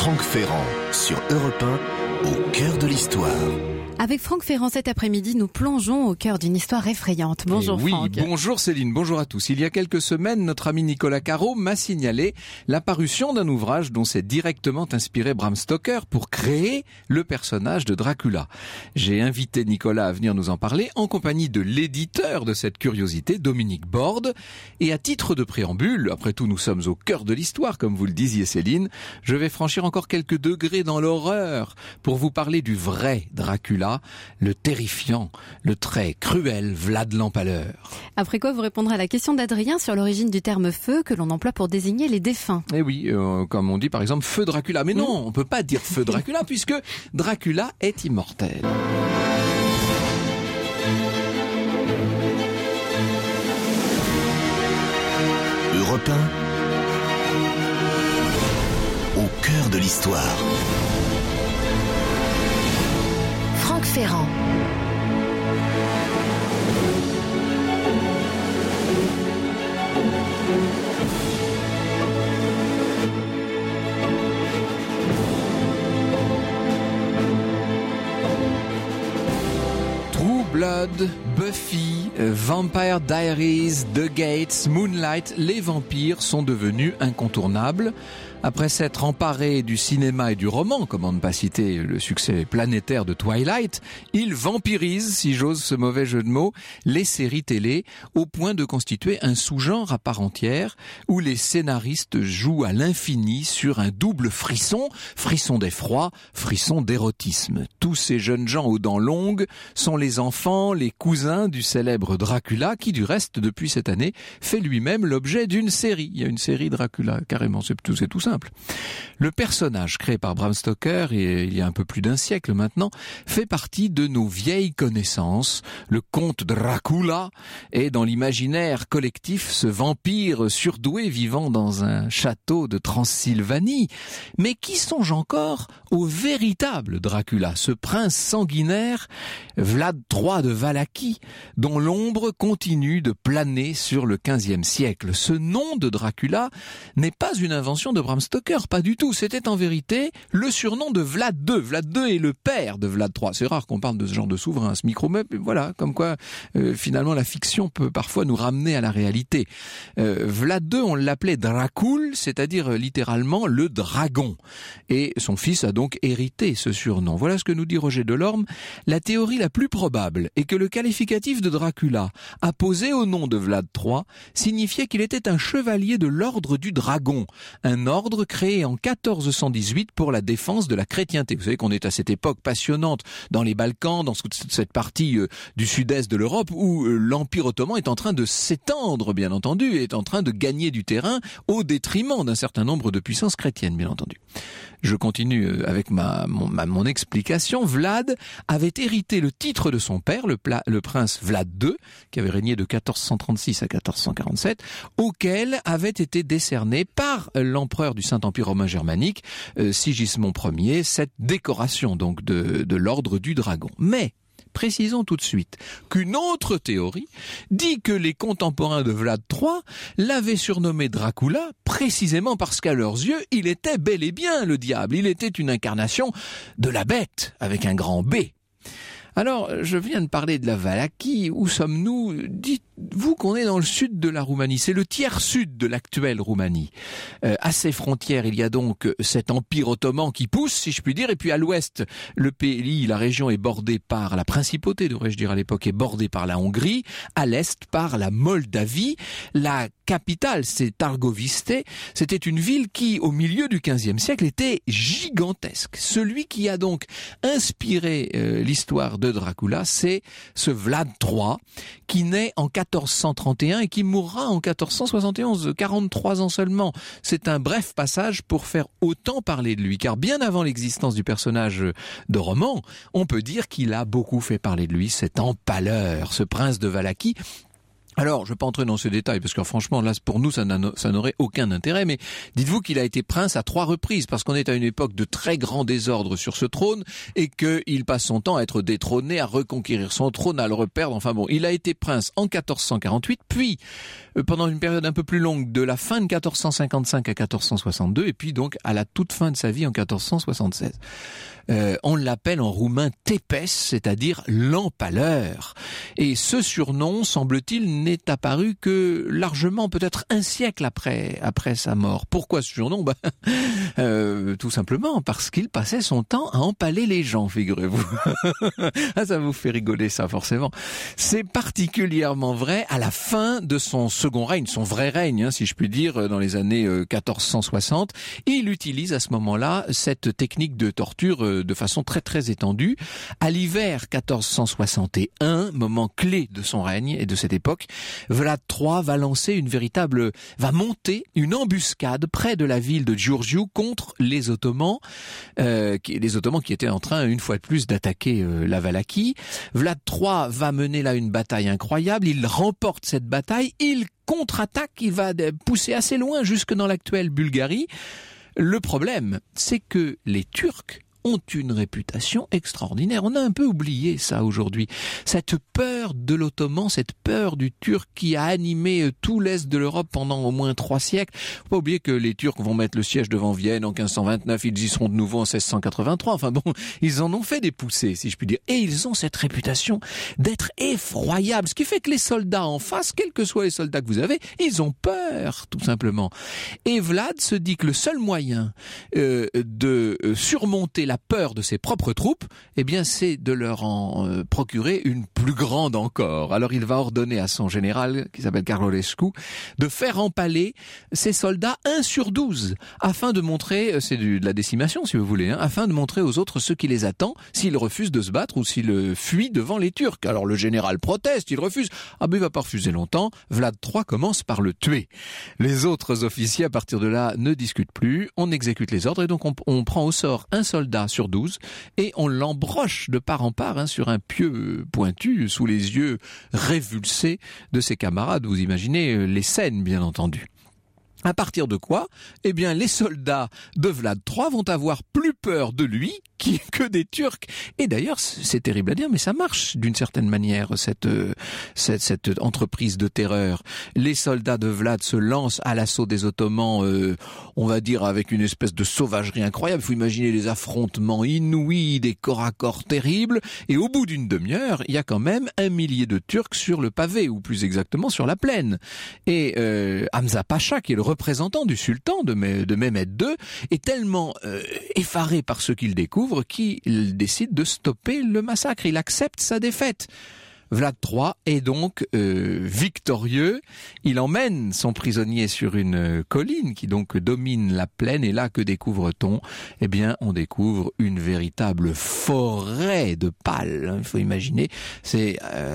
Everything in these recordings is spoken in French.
Franck Ferrand sur Europe 1, au cœur de l'histoire. Avec Franck Ferrand cet après-midi, nous plongeons au cœur d'une histoire effrayante. Bonjour Franck. Bonjour Céline, bonjour à tous. Il y a quelques semaines, notre ami Nicolas Caro m'a signalé la parution d'un ouvrage dont s'est directement inspiré Bram Stoker pour créer le personnage de Dracula. J'ai invité Nicolas à venir nous en parler en compagnie de l'éditeur de cette curiosité, Dominique Borde. Et à titre de préambule, après tout nous sommes au cœur de l'histoire, comme vous le disiez Céline, je vais franchir encore quelques degrés dans l'horreur pour vous parler du vrai Dracula, le terrifiant, le très cruel Vlad l'Empaleur. Après quoi vous répondrez à la question d'Adrien sur l'origine du terme feu que l'on emploie pour désigner les défunts. Eh oui, comme on dit par exemple feu Dracula. Mais non, on peut pas dire feu Dracula puisque Dracula est immortel. Europe 1, au cœur de l'histoire. Franck Ferrand. True Blood, Buffy, Vampire Diaries, The Gates, Moonlight, les vampires sont devenus incontournables. Après s'être emparés du cinéma et du roman, comment ne pas citer le succès planétaire de Twilight, ils vampirisent, si j'ose ce mauvais jeu de mots, les séries télé, au point de constituer un sous-genre à part entière, où les scénaristes jouent à l'infini sur un double frisson, frisson d'effroi, frisson d'érotisme. Tous ces jeunes gens aux dents longues sont les enfants, les cousins du célèbre Dracula, qui du reste, depuis cette année, fait lui-même l'objet d'une série. Il y a une série Dracula, carrément, c'est tout simple. Le personnage créé par Bram Stoker, il y a un peu plus d'un siècle maintenant, fait partie de nos vieilles connaissances. Le comte Dracula est dans l'imaginaire collectif ce vampire surdoué vivant dans un château de Transylvanie. Mais qui songe encore au véritable Dracula, ce prince sanguinaire, Vlad III de Valachie, dont l'ombre continue de planer sur le XVe siècle. Ce nom de Dracula n'est pas une invention de Bram Stoker, pas du tout. C'était en vérité le surnom de Vlad II. Vlad II est le père de Vlad III. C'est rare qu'on parle de ce genre de souverain à ce micro, mais voilà, comme quoi finalement la fiction peut parfois nous ramener à la réalité. Vlad II, on l'appelait Dracul, c'est-à-dire littéralement le dragon. Et son fils a donc hérité ce surnom. Voilà ce que nous dit Roger Delorme. La théorie la plus probable est que le qualificatif de Dracula, apposé au nom de Vlad III, signifiait qu'il était un chevalier de l'ordre du dragon, un ordre créé en 1418 pour la défense de la chrétienté. Vous savez qu'on est à cette époque passionnante dans les Balkans, dans cette partie du sud-est de l'Europe où l'Empire ottoman est en train de s'étendre, bien entendu, et est en train de gagner du terrain au détriment d'un certain nombre de puissances chrétiennes, bien entendu. Je continue avec mon explication. Vlad avait hérité le titre de son père, le prince Vlad II, qui avait régné de 1436 à 1447, auquel avait été décerné par l'empereur du Saint-Empire romain germanique, Sigismond Ier, cette décoration donc de l'ordre du dragon. Mais précisons tout de suite qu'une autre théorie dit que les contemporains de Vlad III l'avaient surnommé Dracula précisément parce qu'à leurs yeux, il était bel et bien le diable. Il était une incarnation de la bête avec un grand B. Alors, je viens de parler de la Valachie. Où sommes-nous? Dites-vous qu'on est dans le sud de la Roumanie. C'est le tiers sud de l'actuelle Roumanie. À ses frontières, il y a donc cet empire ottoman qui pousse, si je puis dire. Et puis à l'ouest, le pays, la région est bordée par la principauté, devrais-je dire à l'époque, est bordée par la Hongrie. À l'est, par la Moldavie. La capitale, c'est Targoviste. C'était une ville qui, au milieu du XVe siècle, était gigantesque. Celui qui a donc inspiré l'histoire de Dracula, c'est ce Vlad III, qui naît en 1431 et qui mourra en 1471, 43 ans seulement. C'est un bref passage pour faire autant parler de lui, car bien avant l'existence du personnage de roman, on peut dire qu'il a beaucoup fait parler de lui, cet empaleur, ce prince de Valachie. Alors, je ne vais pas entrer dans ces détails, parce que franchement, là, pour nous, ça n'aurait aucun intérêt, mais dites-vous qu'il a été prince à 3 reprises, parce qu'on est à une époque de très grand désordre sur ce trône, et qu'il passe son temps à être détrôné, à reconquérir son trône, à le reperdre, enfin bon, il a été prince en 1448, puis pendant une période un peu plus longue, de la fin de 1455 à 1462, et puis donc à la toute fin de sa vie en 1476. On l'appelle en roumain Tepes, c'est-à-dire l'empaleur. Et ce surnom, semble-t-il, n'est apparu que largement, peut-être un siècle après sa mort. Pourquoi ce surnom ? Tout simplement parce qu'il passait son temps à empaler les gens, figurez-vous. Ça vous fait rigoler, ça, forcément. C'est particulièrement vrai à la fin de son second règne, son vrai règne, si je puis dire, dans les années 1460. Il utilise à ce moment-là cette technique de torture de façon très très étendue. À l'hiver 1461, moment clé de son règne et de cette époque, Vlad III va monter une embuscade près de la ville de Giurgiu contre les Ottomans, qui étaient en train une fois de plus d'attaquer la Valaquie. Vlad III va mener là une bataille incroyable, il remporte cette bataille, il contre-attaque, il va pousser assez loin jusque dans l'actuelle Bulgarie. Le problème, c'est que les Turcs ont une réputation extraordinaire. On a un peu oublié ça aujourd'hui. Cette peur de l'Ottoman, cette peur du Turc qui a animé tout l'Est de l'Europe pendant au moins 3 siècles. Faut pas oublier que les Turcs vont mettre le siège devant Vienne en 1529, ils y seront de nouveau en 1683. Enfin bon, ils en ont fait des poussées, si je puis dire. Et ils ont cette réputation d'être effroyables. Ce qui fait que les soldats en face, quels que soient les soldats que vous avez, ils ont peur, tout simplement. Et Vlad se dit que le seul moyen de surmonter la peur de ses propres troupes, eh bien, c'est de leur en procurer une plus grande encore. Alors, il va ordonner à son général, qui s'appelle Carlolescu, de faire empaler ses soldats 1 sur 12, afin de montrer, c'est de la décimation, si vous voulez, afin de montrer aux autres ce qui les attend, s'ils refusent de se battre ou s'ils fuient devant les Turcs. Alors, le général proteste, il refuse. Ah ben, il va pas refuser longtemps. Vlad III commence par le tuer. Les autres officiers, à partir de là, ne discutent plus. On exécute les ordres et donc on prend au sort un soldat sur 12 et on l'embroche de part en part sur un pieu pointu sous les yeux révulsés de ses camarades. Vous imaginez les scènes, bien entendu. À partir de quoi, eh bien, les soldats de Vlad III vont avoir plus peur de lui que des Turcs. Et d'ailleurs, c'est terrible à dire, mais ça marche d'une certaine manière, cette entreprise de terreur. Les soldats de Vlad se lancent à l'assaut des Ottomans, on va dire avec une espèce de sauvagerie incroyable. Il faut imaginer les affrontements inouïs, des corps à corps terribles. Et au bout d'une demi-heure, il y a quand même 1 millier de Turcs sur le pavé, ou plus exactement sur la plaine. Et Hamza Pacha, qui est le représentant du sultan de Mehmed II, est tellement effaré par ce qu'il découvre qu'il décide de stopper le massacre. Il accepte sa défaite. Vlad III est donc victorieux. Il emmène son prisonnier sur une colline qui donc domine la plaine. Et là, que découvre-t-on ? Eh bien, on découvre une véritable forêt de pales. Il faut imaginer, c'est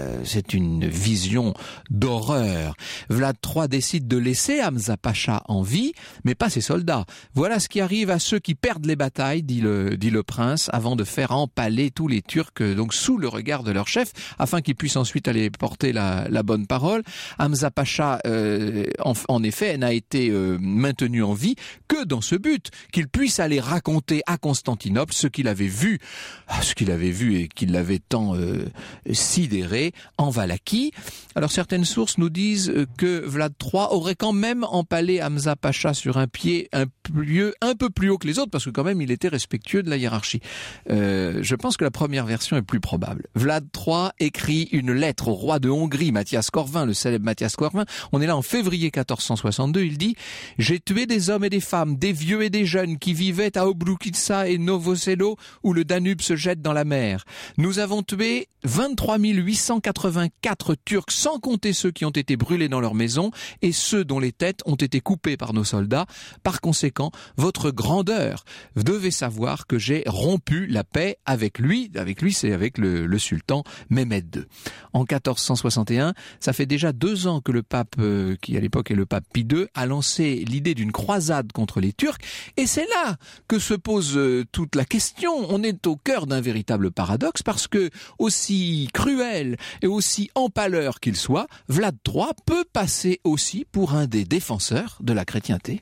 une vision d'horreur. Vlad III décide de laisser Hamza Pacha en vie, mais pas ses soldats. Voilà ce qui arrive à ceux qui perdent les batailles, dit le prince, avant de faire empaler tous les Turcs donc sous le regard de leur chef, afin qu'ils puissent ensuite aller porter la bonne parole. Hamza Pacha, en effet, n'a été maintenu en vie que dans ce but, qu'il puisse aller raconter à Constantinople ce qu'il avait vu et qui l'avait tant sidéré en Valaquie. Alors certaines sources nous disent que Vlad III aurait quand même empalé Hamza Pacha sur un pied un peu plus haut que les autres, parce que quand même il était respectueux de la hiérarchie. Je pense que la première version est plus probable. Vlad III écrit une lettre au roi de Hongrie, Mathias Corvin, le célèbre Mathias Corvin. On est là en février 1462. Il dit « J'ai tué des hommes et des femmes, des vieux et des jeunes qui vivaient à Obručica et Novoselo, où le Danube se jette dans la mer. Nous avons tué 23 884 Turcs, sans compter ceux qui ont été brûlés dans leur maison et ceux dont les têtes ont été coupées par nos soldats. Par conséquent, votre grandeur, vous devez savoir que j'ai rompu la paix avec lui. Avec lui, c'est avec le sultan Mehmed II. » en 1461. Ça fait déjà 2 ans que le pape, qui à l'époque est le pape Pie II, a lancé l'idée d'une croisade contre les Turcs. Et c'est là que se pose toute la question. On est au cœur d'un véritable paradoxe parce que, aussi cruel et aussi empaleur qu'il soit, Vlad III peut passer aussi pour un des défenseurs de la chrétienté.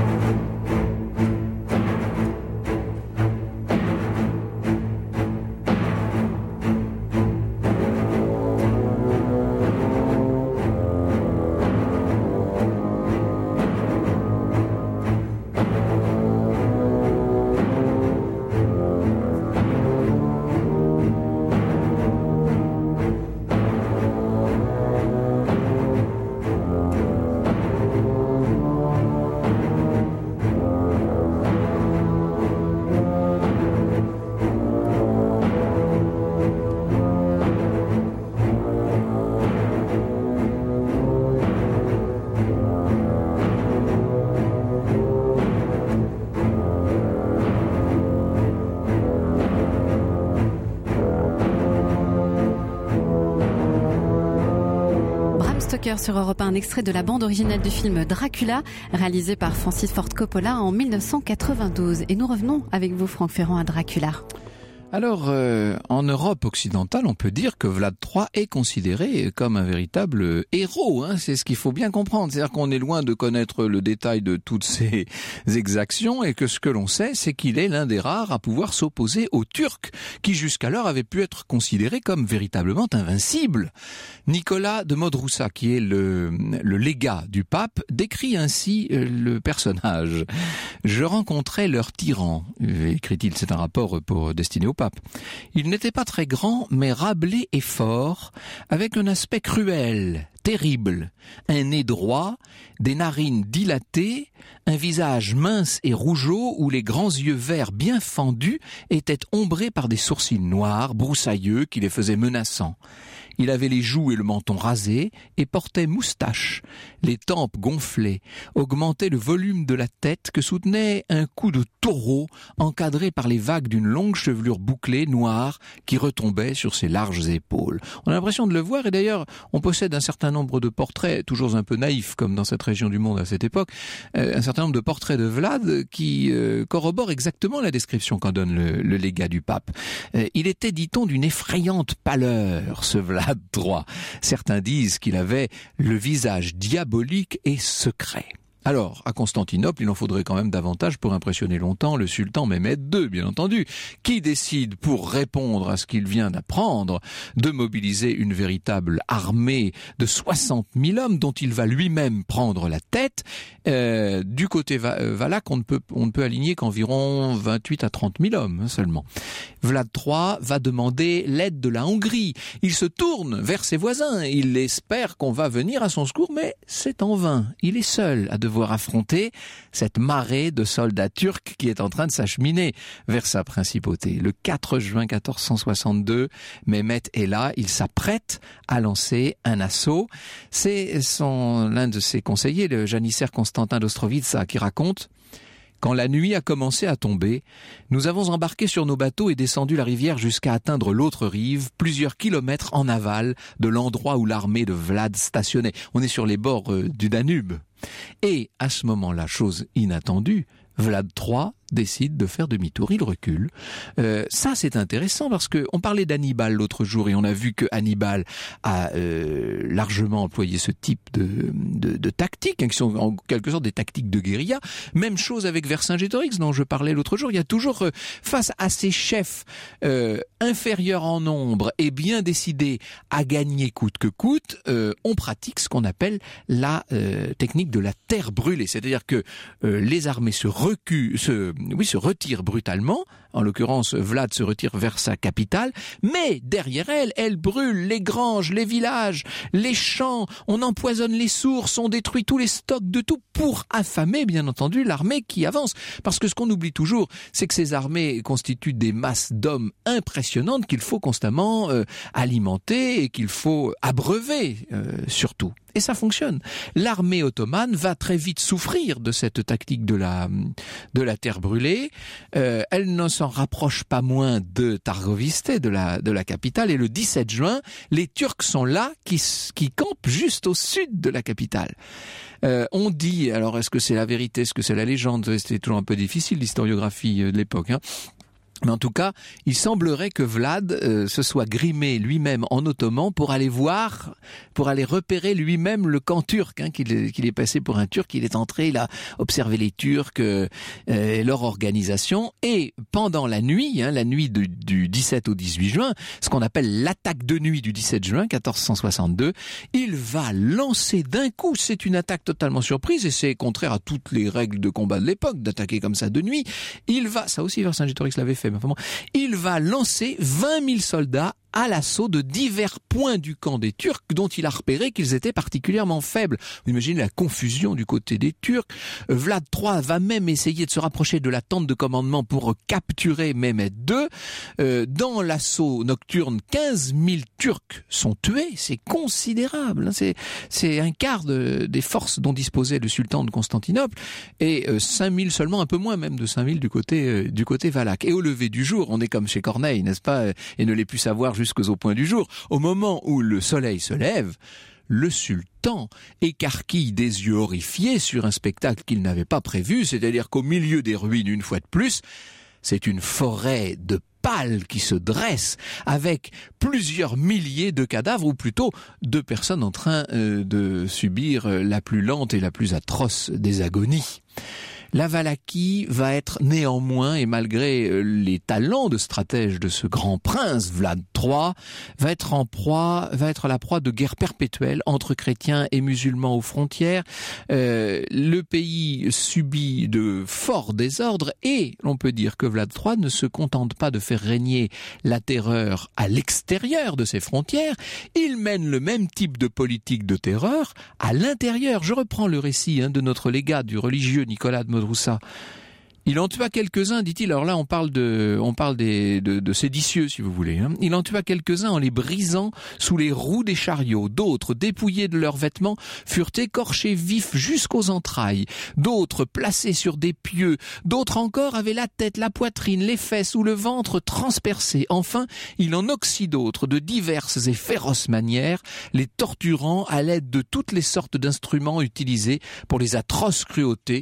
Stoker sur Europe 1, un extrait de la bande originale du film Dracula, réalisé par Francis Ford Coppola en 1992. Et nous revenons avec vous, Franck Ferrand, à Dracula. Alors, en Europe occidentale, on peut dire que Vlad III est considéré comme un véritable héros. C'est ce qu'il faut bien comprendre. C'est-à-dire qu'on est loin de connaître le détail de toutes ces exactions et que ce que l'on sait, c'est qu'il est l'un des rares à pouvoir s'opposer aux Turcs, qui jusqu'alors avaient pu être considérés comme véritablement invincibles. Nicolas de Modroussa, qui est le légat du pape, décrit ainsi le personnage. « Je rencontrais leur tyran », écrit-il, c'est un rapport destiné au pape. Il n'était pas très grand, mais râblé et fort, avec un aspect cruel, terrible, un nez droit, des narines dilatées, un visage mince et rougeau où les grands yeux verts bien fendus étaient ombrés par des sourcils noirs, broussailleux, qui les faisaient menaçants. Il avait les joues et le menton rasés et portait moustache. Les tempes gonflées augmentaient le volume de la tête que soutenait un cou de taureau encadré par les vagues d'une longue chevelure bouclée noire qui retombait sur ses larges épaules. On a l'impression de le voir et d'ailleurs on possède un certain nombre de portraits, toujours un peu naïfs comme dans cette région du monde à cette époque, un certain nombre de portraits de Vlad qui corroborent exactement la description qu'en donne le légat du pape. Il était, dit-on, d'une effrayante pâleur, ce Vlad III. Certains disent qu'il avait le visage diabolique et secret. Alors, à Constantinople, il en faudrait quand même davantage pour impressionner longtemps le sultan Mehmed II, bien entendu, qui décide, pour répondre à ce qu'il vient d'apprendre, de mobiliser une véritable armée de 60 000 hommes dont il va lui-même prendre la tête. Du côté valaque, on ne peut aligner qu'environ 28 à 30 000 hommes seulement. Vlad III va demander l'aide de la Hongrie. Il se tourne vers ses voisins. Il espère qu'on va venir à son secours, mais c'est en vain. Il est seul à devoir affronter cette marée de soldats turcs qui est en train de s'acheminer vers sa principauté. Le 4 juin 1462, Mehmet est là, il s'apprête à lancer un assaut. C'est l'un de ses conseillers, le janissaire Constantin d'Ostrovitsa, qui raconte: quand la nuit a commencé à tomber, nous avons embarqué sur nos bateaux et descendu la rivière jusqu'à atteindre l'autre rive, plusieurs kilomètres en aval de l'endroit où l'armée de Vlad stationnait. On est sur les bords du Danube. Et à ce moment-là, chose inattendue, Vlad III décide de faire demi-tour, il recule. Ça, c'est intéressant parce que on parlait d'Hannibal l'autre jour et on a vu que Hannibal a largement employé ce type de tactiques, qui sont en quelque sorte des tactiques de guérilla. Même chose avec Vercingétorix dont je parlais l'autre jour. Il y a toujours face à ces chefs inférieurs en nombre et bien décidés à gagner coûte que coûte, on pratique ce qu'on appelle la technique de la terre brûlée. C'est-à-dire que les armées se retire brutalement. En l'occurrence, Vlad se retire vers sa capitale, mais derrière elle brûle les granges, les villages, les champs, on empoisonne les sources, on détruit tous les stocks de tout pour affamer, bien entendu, l'armée qui avance. Parce que ce qu'on oublie toujours, c'est que ces armées constituent des masses d'hommes impressionnantes qu'il faut constamment alimenter et qu'il faut abreuver, surtout. Et ça fonctionne. L'armée ottomane va très vite souffrir de cette tactique de la terre brûlée. Elle ne s'en s'en rapproche pas moins de Targoviste, de la capitale, et le 17 juin, les Turcs sont là, qui campent juste au sud de la capitale. On dit, alors est-ce que c'est la vérité, est-ce que c'est la légende, c'était toujours un peu difficile l'historiographie de l'époque, hein. Mais en tout cas, il semblerait que Vlad se soit grimé lui-même en ottoman pour aller repérer lui-même le camp turc, hein, qu'il est passé pour un Turc, il est entré, il a observé les Turcs, leur organisation, et pendant la nuit du 17 au 18 juin, ce qu'on appelle l'attaque de nuit du 17 juin 1462, il va lancer d'un coup, c'est une attaque totalement surprise, et c'est contraire à toutes les règles de combat de l'époque, d'attaquer comme ça de nuit, ça aussi Vercingétorix l'avait fait, il va lancer 20 000 soldats à l'assaut de divers points du camp des Turcs dont il a repéré qu'ils étaient particulièrement faibles. Vous imaginez la confusion du côté des Turcs. Vlad III va même essayer de se rapprocher de la tente de commandement pour capturer Mehmed II. Dans l'assaut nocturne, 15 000 Turcs sont tués. C'est considérable. C'est un quart des forces dont disposait le sultan de Constantinople, et 5 000 seulement, un peu moins même de 5 000 du côté valaque. Et au lever du jour, on est comme chez Corneille, n'est-ce pas, et ne l'est plus savoir jusqu'au point du jour. Au moment où le soleil se lève, le sultan écarquille des yeux horrifiés sur un spectacle qu'il n'avait pas prévu, c'est-à-dire qu'au milieu des ruines, une fois de plus, c'est une forêt de pales qui se dresse avec plusieurs milliers de cadavres, ou plutôt de personnes en train de subir la plus lente et la plus atroce des agonies. La Valaquie va être néanmoins, et malgré les talents de stratège de ce grand prince, Vlad III, va être la proie de guerres perpétuelles entre chrétiens et musulmans aux frontières. Le pays subit de forts désordres, et l'on peut dire que Vlad III ne se contente pas de faire régner la terreur à l'extérieur de ses frontières, il mène le même type de politique de terreur à l'intérieur. Je reprends le récit de notre légat du religieux Nicolas de Modroussa. Il en tua quelques-uns, dit-il. Alors là, on parle de séditieux, si vous voulez. Hein. Il en tua quelques-uns en les brisant sous les roues des chariots. D'autres, dépouillés de leurs vêtements, furent écorchés vifs jusqu'aux entrailles. D'autres, placés sur des pieux. D'autres encore avaient la tête, la poitrine, les fesses ou le ventre transpercés. Enfin, il en oxy d'autres de diverses et féroces manières, les torturant à l'aide de toutes les sortes d'instruments utilisés pour les atroces cruautés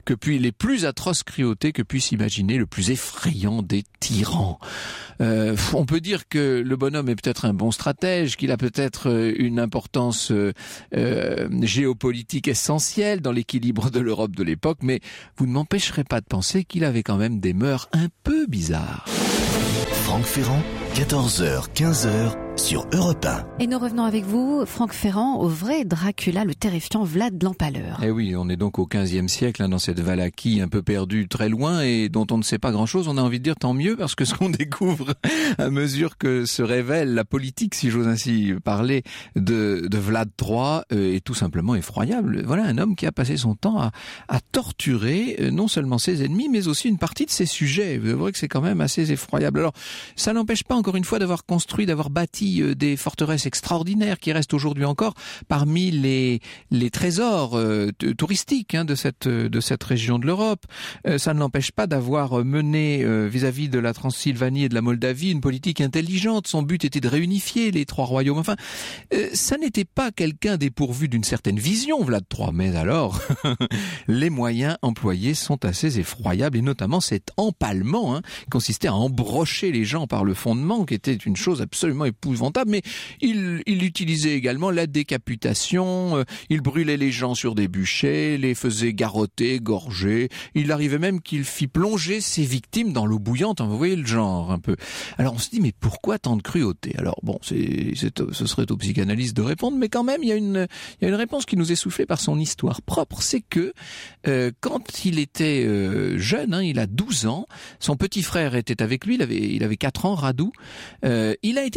que puisse imaginer le plus effrayant des tyrans. On peut dire que le bonhomme est peut-être un bon stratège, qu'il a peut-être une importance géopolitique essentielle dans l'équilibre de l'Europe de l'époque, mais vous ne m'empêcherez pas de penser qu'il avait quand même des mœurs un peu bizarres. Franck Ferrand, 14h, 15h sur Europe 1. Et nous revenons avec vous, Franck Ferrand, au vrai Dracula, le terrifiant Vlad l'Empaleur. Eh oui, on est donc au XVe siècle, dans cette Valaquie un peu perdue très loin et dont on ne sait pas grand-chose. On a envie de dire tant mieux, parce que ce qu'on découvre à mesure que se révèle la politique, si j'ose ainsi parler, de Vlad III est tout simplement effroyable. Voilà un homme qui a passé son temps à torturer non seulement ses ennemis, mais aussi une partie de ses sujets. Vous verrez que c'est quand même assez effroyable. Alors, ça n'empêche pas, encore une fois, d'avoir bâti des forteresses extraordinaires qui restent aujourd'hui encore parmi les trésors touristiques de cette région de l'Europe. Ça ne l'empêche pas d'avoir mené vis-à-vis de la Transylvanie et de la Moldavie une politique intelligente. Son but était de réunifier les trois royaumes. Enfin, ça n'était pas quelqu'un dépourvu d'une certaine vision, Vlad III. Mais alors, les moyens employés sont assez effroyables, et notamment cet empalement qui consistait à embrocher les gens par le fondement, qui était une chose absolument épouvantable. Mais il utilisait également la décapitation, il brûlait les gens sur des bûchers, les faisait garrotter, égorger. Il arrivait même qu'il fit plonger ses victimes dans l'eau bouillante. Vous voyez le genre un peu. Alors on se dit, mais pourquoi tant de cruauté? Alors bon, ce serait aux psychanalystes de répondre, mais quand même il y a une réponse qui nous est soufflée par son histoire propre. C'est que quand il était jeune, il a 12 ans, son petit frère était avec lui, il avait 4 ans, Radu. Il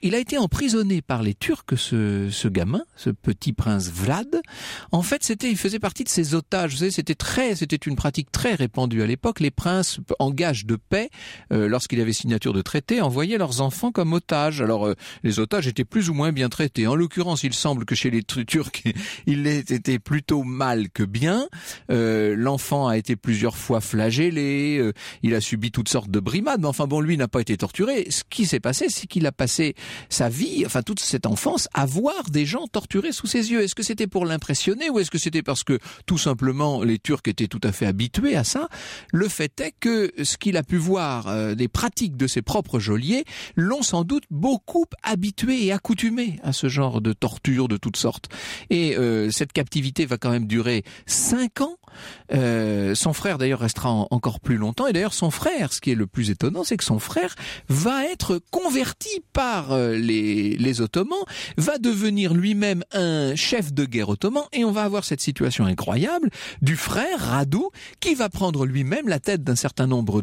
il a été emprisonné par les Turcs, ce gamin, ce petit prince Vlad. En fait, il faisait partie de ces otages. Vous savez, c'était une pratique très répandue à l'époque. Les princes, en gage de paix, lorsqu'il y avait signature de traité, envoyaient leurs enfants comme otages. Alors, les otages étaient plus ou moins bien traités. En l'occurrence, il semble que chez les Turcs, il était plutôt mal que bien. L'enfant a été plusieurs fois flagellé, il a subi toutes sortes de brimades, mais enfin bon, lui n'a pas été torturé. Ce qui s'est passé, c'est qu'il a passé sa vie, enfin toute cette enfance, à voir des gens torturés sous ses yeux. Est-ce que c'était pour l'impressionner ou est-ce que c'était parce que tout simplement les Turcs étaient tout à fait habitués à ça? Le fait est que ce qu'il a pu voir des pratiques de ses propres geôliers l'ont sans doute beaucoup habitué et accoutumé à ce genre de torture de toutes sortes. Et cette captivité va quand même durer 5 ans. Son frère d'ailleurs restera encore plus longtemps, et d'ailleurs son frère, ce qui est le plus étonnant, c'est que son frère va être converti par les Ottomans, va devenir lui-même un chef de guerre ottoman, et on va avoir cette situation incroyable du frère Radu qui va prendre lui-même la tête d'un certain nombre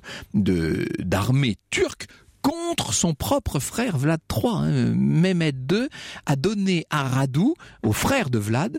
d'armées turques contre son propre frère Vlad III. Mehmed II a donné à Radu, au frère de Vlad,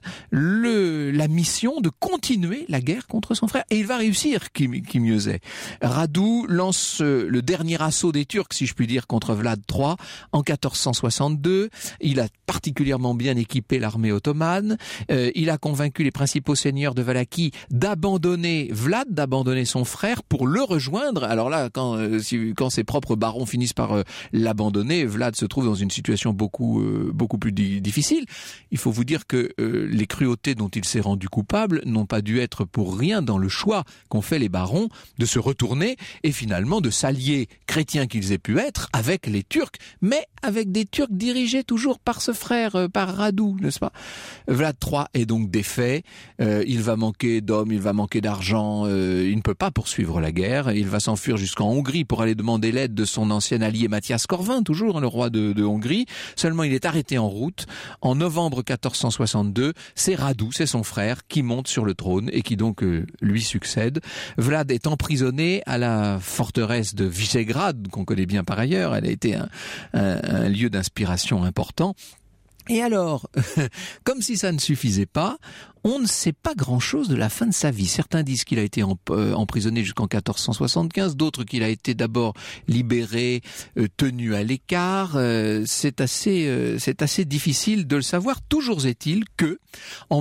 la mission de continuer la guerre contre son frère. Et il va réussir, qui mieux est. Radu lance le dernier assaut des Turcs, si je puis dire, contre Vlad III en 1462. Il a particulièrement bien équipé l'armée ottomane. Il a convaincu les principaux seigneurs de Valachie d'abandonner Vlad, d'abandonner son frère pour le rejoindre. Alors là, quand ses propres barons finissent par l'abandonner, Vlad se trouve dans une situation beaucoup plus difficile. Il faut vous dire que les cruautés dont il s'est rendu coupable n'ont pas dû être pour rien dans le choix qu'ont fait les barons de se retourner et finalement de s'allier, chrétiens qu'ils aient pu être, avec les Turcs, mais avec des Turcs dirigés toujours par ce frère, par Radu, n'est-ce pas? Vlad III est donc défait, il va manquer d'hommes, il va manquer d'argent, il ne peut pas poursuivre la guerre, il va s'enfuir jusqu'en Hongrie pour aller demander l'aide de son ancien allié Mathias Corvin, toujours le roi de Hongrie. Seulement il est arrêté en route. En novembre 1462, c'est Radu, c'est son frère, qui monte sur le trône et qui donc lui succède. Vlad est emprisonné à la forteresse de Visegrad, qu'on connaît bien par ailleurs. Elle a été un lieu d'inspiration important. Et alors, comme si ça ne suffisait pas, on ne sait pas grand-chose de la fin de sa vie. Certains disent qu'il a été emprisonné jusqu'en 1475, d'autres qu'il a été d'abord libéré, tenu à l'écart. C'est assez difficile de le savoir. Toujours est-il que, en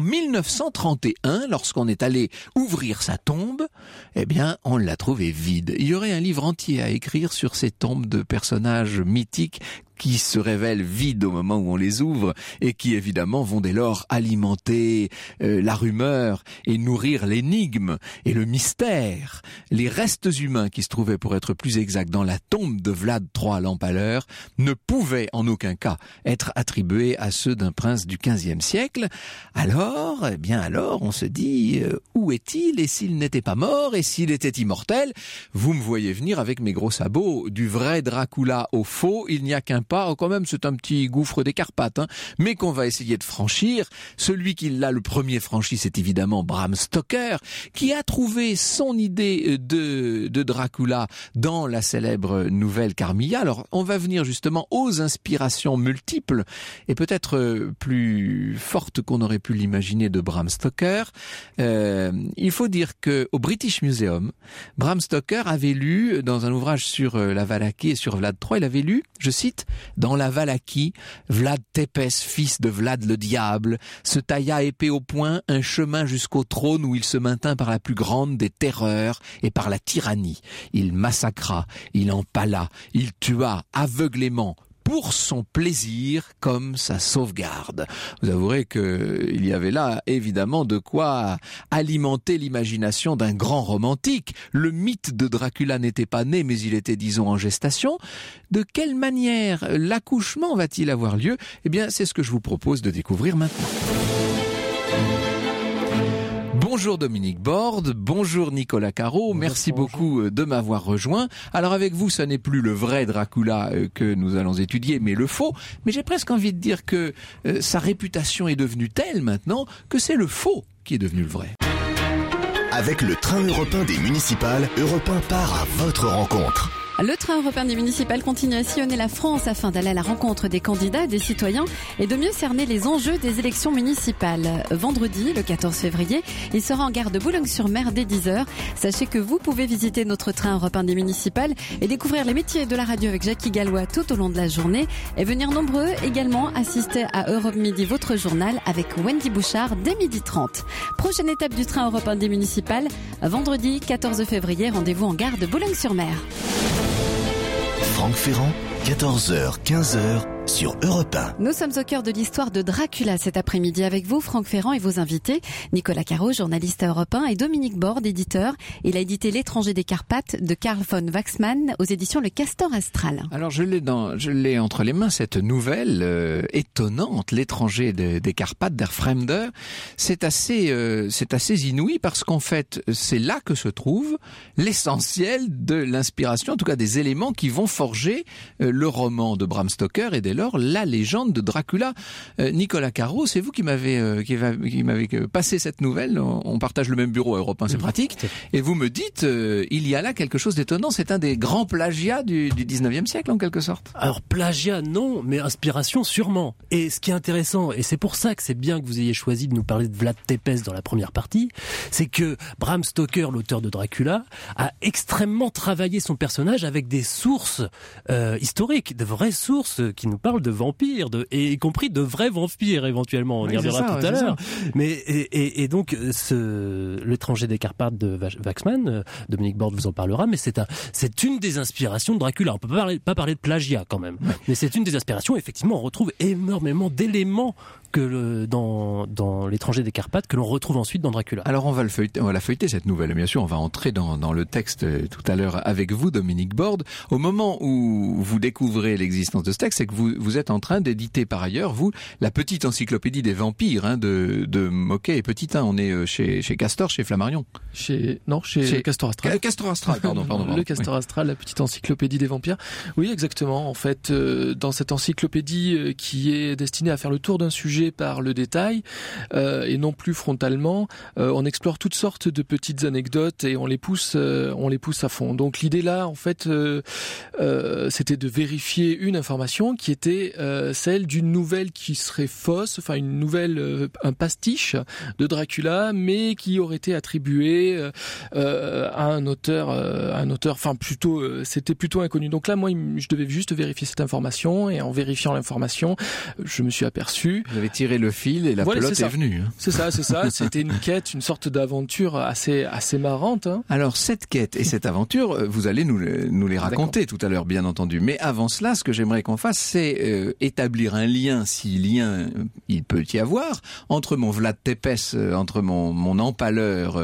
1931, lorsqu'on est allé ouvrir sa tombe, eh bien, on l'a trouvée vide. Il y aurait un livre entier à écrire sur ces tombes de personnages mythiques qui se révèlent vides au moment où on les ouvre et qui évidemment vont dès lors alimenter la rumeur et nourrir l'énigme et le mystère. Les restes humains qui se trouvaient, pour être plus exact, dans la tombe de Vlad III l'Empaleur ne pouvaient en aucun cas être attribués à ceux d'un prince du XVe siècle. Alors, on se dit, où est-il? Et s'il n'était pas mort? Et s'il était immortel? Vous me voyez venir avec mes gros sabots. Du vrai Dracula au faux, il n'y a qu'un pas. Quand même, c'est un petit gouffre des Carpates, mais qu'on va essayer de franchir. Celui qui l'a le premier franchi, c'est évidemment Bram Stoker, qui a trouvé son idée de Dracula dans la célèbre nouvelle Carmilla. Alors, on va venir justement aux inspirations multiples et peut-être plus fortes qu'on aurait pu l'imaginer de Bram Stoker. Il faut dire que au British Museum, Bram Stoker avait lu dans un ouvrage sur la Valachie et sur Vlad III, il avait lu, je cite, « Dans la Valachie, Vlad Tepes, fils de Vlad le diable, se tailla épée au poing un chemin jusqu'au trône où il se maintint par la plus grande des terreurs et par la tyrannie. Il massacra, il empala, il tua aveuglément, pour son plaisir comme sa sauvegarde. » Vous avouerez qu'il y avait là évidemment de quoi alimenter l'imagination d'un grand romantique. Le mythe de Dracula n'était pas né, mais il était, disons, en gestation. De quelle manière l'accouchement va-t-il avoir lieu? Eh bien, c'est ce que je vous propose de découvrir maintenant. Bonjour Dominique Borde, bonjour Nicolas Caro, merci beaucoup de m'avoir rejoint. Alors avec vous, ce n'est plus le vrai Dracula que nous allons étudier, mais le faux. Mais j'ai presque envie de dire que sa réputation est devenue telle maintenant que c'est le faux qui est devenu le vrai. Avec le train européen des municipales, Europe 1 part à votre rencontre. Le train européen des municipales continue à sillonner la France afin d'aller à la rencontre des candidats et des citoyens et de mieux cerner les enjeux des élections municipales. Vendredi, le 14 février, il sera en gare de Boulogne-sur-Mer dès 10h. Sachez que vous pouvez visiter notre train européen des municipales et découvrir les métiers de la radio avec Jackie Gallois tout au long de la journée et venir nombreux également assister à Europe Midi, votre journal avec Wendy Bouchard dès 12h30. Prochaine étape du train européen des municipales, vendredi 14 février, rendez-vous en gare de Boulogne-sur-Mer. Franck Ferrand, 14h, 15h sur Europe 1. Nous sommes au cœur de l'histoire de Dracula cet après-midi avec vous, Franck Ferrand, et vos invités, Nicolas Caro, journaliste à Europe 1, et Dominique Borde, éditeur. Il a édité L'étranger des Carpates de Karl von Wachsmann aux éditions Le Castor Astral. Alors je l'ai entre les mains, cette nouvelle étonnante, L'étranger des Carpates Der Fremder. C'est assez inouï parce qu'en fait, c'est là que se trouve l'essentiel de l'inspiration, en tout cas des éléments qui vont forger le roman de Bram Stoker et dès lors la légende de Dracula. Nicolas Caro, c'est vous qui m'avez passé cette nouvelle. On partage le même bureau à Europe 1, c'est pratique. Et vous me dites, il y a là quelque chose d'étonnant. C'est un des grands plagiats du 19e siècle en quelque sorte. Alors plagiat non, mais inspiration sûrement. Et ce qui est intéressant, et c'est pour ça que c'est bien que vous ayez choisi de nous parler de Vlad Tepes dans la première partie, c'est que Bram Stoker, l'auteur de Dracula, a extrêmement travaillé son personnage avec des sources historiques, de vraies sources qui nous parlent de vampires, et y compris de vrais vampires éventuellement. On y reviendra tout à l'heure. Mais et donc L'étranger des Carpates de Wachsmann, Dominique Borde vous en parlera, mais c'est une des inspirations de Dracula. On peut pas parler de plagiat quand même, mais c'est une des inspirations. Effectivement, on retrouve énormément d'éléments que dans L'étranger des Carpates que l'on retrouve ensuite dans Dracula. Alors on va la feuilleter cette nouvelle, bien sûr, on va entrer dans le texte tout à l'heure avec vous, Dominique Borde. Au moment où vous découvrez l'existence de ce texte, c'est que vous êtes en train d'éditer par ailleurs, vous, la petite encyclopédie des vampires de Moquet et Petitin. On est chez Castor, chez Flammarion. Chez Castor Astral. Castor Astral, pardon. Le Castor Astral, la petite encyclopédie des vampires. Oui, exactement. En fait, dans cette encyclopédie qui est destinée à faire le tour d'un sujet par le détail et non plus frontalement, on explore toutes sortes de petites anecdotes et on les pousse à fond. Donc l'idée là, en fait, c'était de vérifier une information qui était celle d'une nouvelle qui serait fausse, enfin une nouvelle, un pastiche de Dracula, mais qui aurait été attribué à un auteur, enfin plutôt, c'était plutôt inconnu. Donc là, moi, je devais juste vérifier cette information et en vérifiant l'information, je me suis aperçu. Vous avez tiré le fil et la pelote est venue. Hein. C'est ça. C'était une quête, une sorte d'aventure assez marrante. Hein. Alors cette quête et cette aventure, vous allez nous les raconter tout à l'heure, bien entendu. Mais avant cela, ce que j'aimerais qu'on fasse, c'est établir un lien, si lien il peut y avoir, entre mon Vlad Tepes, entre mon empaleur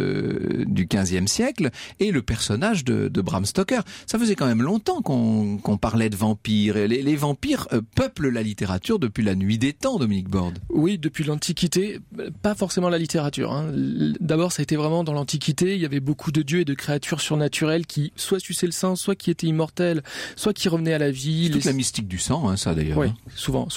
du 15e siècle et le personnage de Bram Stoker. Ça faisait quand même longtemps qu'on parlait de vampires. Les vampires peuplent la littérature depuis la nuit des temps, Dominique Borde. Oui, depuis l'Antiquité, pas forcément la littérature. Hein. D'abord, ça a été vraiment dans l'Antiquité, il y avait beaucoup de dieux et de créatures surnaturelles qui soit suçaient le sang, soit qui étaient immortels, soit qui revenaient à la vie. C'est toute la mystique du sang, hein, ça d'ailleurs. Oui, souvent.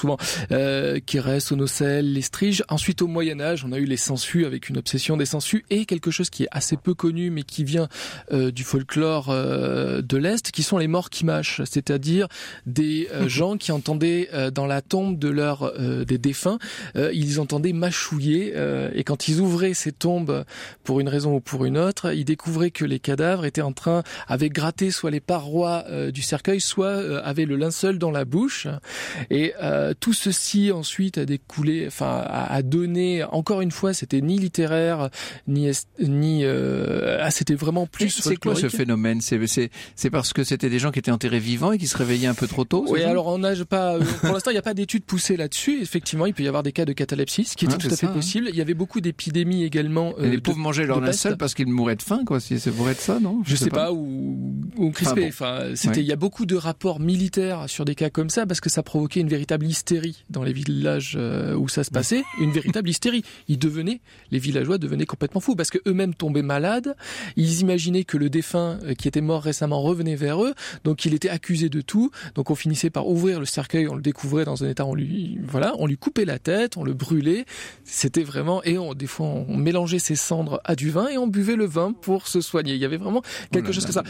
Kérès, Onocelle, les Striges. Ensuite, au Moyen-Âge, on a eu les sangsues avec une obsession des sangsues et quelque chose qui est assez peu connu, mais qui vient du folklore de l'Est, qui sont les morts qui mâchent, c'est-à-dire des gens qui entendaient dans la tombe de des défunts, ils entendaient mâchouiller et quand ils ouvraient ces tombes pour une raison ou pour une autre, ils découvraient que les cadavres avaient gratté soit les parois du cercueil, soit avaient le linceul dans la bouche et tout ceci ensuite a découlé, a donné, encore une fois, c'était ni littéraire c'était vraiment plus folklorique. C'est quoi ce phénomène? C'est parce que c'était des gens qui étaient enterrés vivants et qui se réveillaient un peu trop tôt? Oui, alors on n'a pas, pour l'instant il n'y a pas d'études poussées là-dessus. Effectivement, il peut y avoir des cas de catalepsie, ce qui était tout à fait possible. Il y avait beaucoup d'épidémies également. Les pauvres mangeaient leur linceul parce qu'ils mouraient de faim, quoi. Ça pourrait être ça, non? Je sais pas, ou crispé. Il y a beaucoup de rapports militaires sur des cas comme ça parce que ça provoquait une véritable hystérie dans les villages où ça se passait. Une véritable hystérie. Les villageois devenaient complètement fous parce que eux-mêmes tombaient malades. Ils imaginaient que le défunt qui était mort récemment revenait vers eux, donc il était accusé de tout. Donc on finissait par ouvrir le cercueil, on le découvrait dans un état, on lui coupait la tête, on le brûlait. C'était vraiment, et des fois on mélangeait ses cendres à du vin et on buvait le vin pour se soigner. Il y avait vraiment quelque chose comme ça. Et vraiment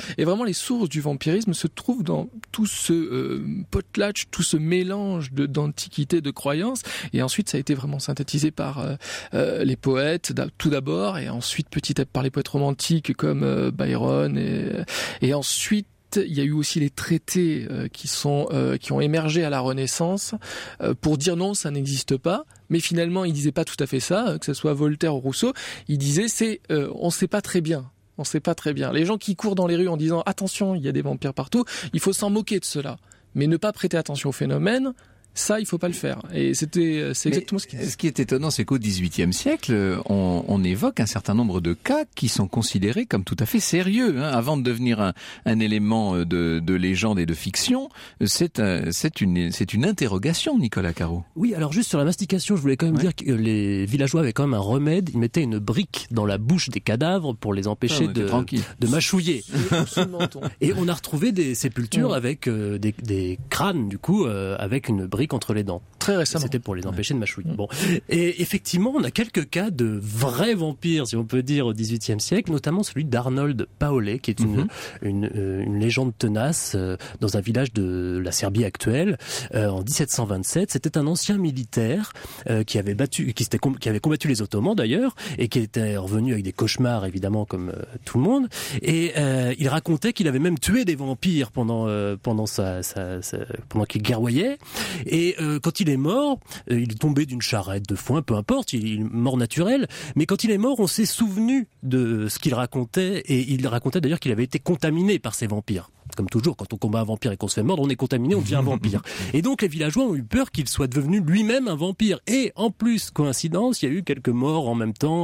les sources du vampirisme se trouvent dans tout ce potlatch, tout ce mélange d'antiquité, de croyances. Et ensuite, ça a été vraiment synthétisé par les poètes, tout d'abord, et ensuite par les poètes romantiques comme Byron, et ensuite il y a eu aussi les traités qui ont émergé à la Renaissance pour dire non, ça n'existe pas. Mais finalement, ils disaient pas tout à fait ça, que ce soit Voltaire ou Rousseau. Ils disaient on sait pas très bien. On sait pas très bien. Les gens qui courent dans les rues en disant attention, il y a des vampires partout, il faut s'en moquer de cela, mais ne pas prêter attention au phénomène. Ça, il faut pas le faire. Et c'est exactement ce qu'il dit. Ce qui est étonnant, c'est qu'au XVIIIe siècle, on évoque un certain nombre de cas qui sont considérés comme tout à fait sérieux. Avant de devenir un élément de légende et de fiction, c'est une interrogation, Nicolas Caro. Oui, alors juste sur la mastication, je voulais quand même dire que les villageois avaient quand même un remède. Ils mettaient une brique dans la bouche des cadavres pour les empêcher de mâchouiller. Et on a retrouvé des sépultures avec des crânes, du coup, avec une brique entre les dents. Très récemment. C'était pour les empêcher de mâchouiller. Bon. Et effectivement, on a quelques cas de vrais vampires, si on peut dire, au XVIIIe siècle, notamment celui d'Arnold Paolé, qui est une légende tenace dans un village de la Serbie actuelle, en 1727. C'était un ancien militaire qui avait combattu les Ottomans d'ailleurs, et qui était revenu avec des cauchemars, évidemment, comme tout le monde. Et il racontait qu'il avait même tué des vampires pendant qu'il guerroyait. Et quand il est mort, il est tombé d'une charrette de foin, peu importe, il est mort naturel. Mais quand il est mort, on s'est souvenu de ce qu'il racontait, et il racontait d'ailleurs qu'il avait été contaminé par ces vampires. Comme toujours, quand on combat un vampire et qu'on se fait mordre, on est contaminé, on devient un vampire. Et donc les villageois ont eu peur qu'il soit devenu lui-même un vampire. Et en plus, coïncidence, il y a eu quelques morts en même temps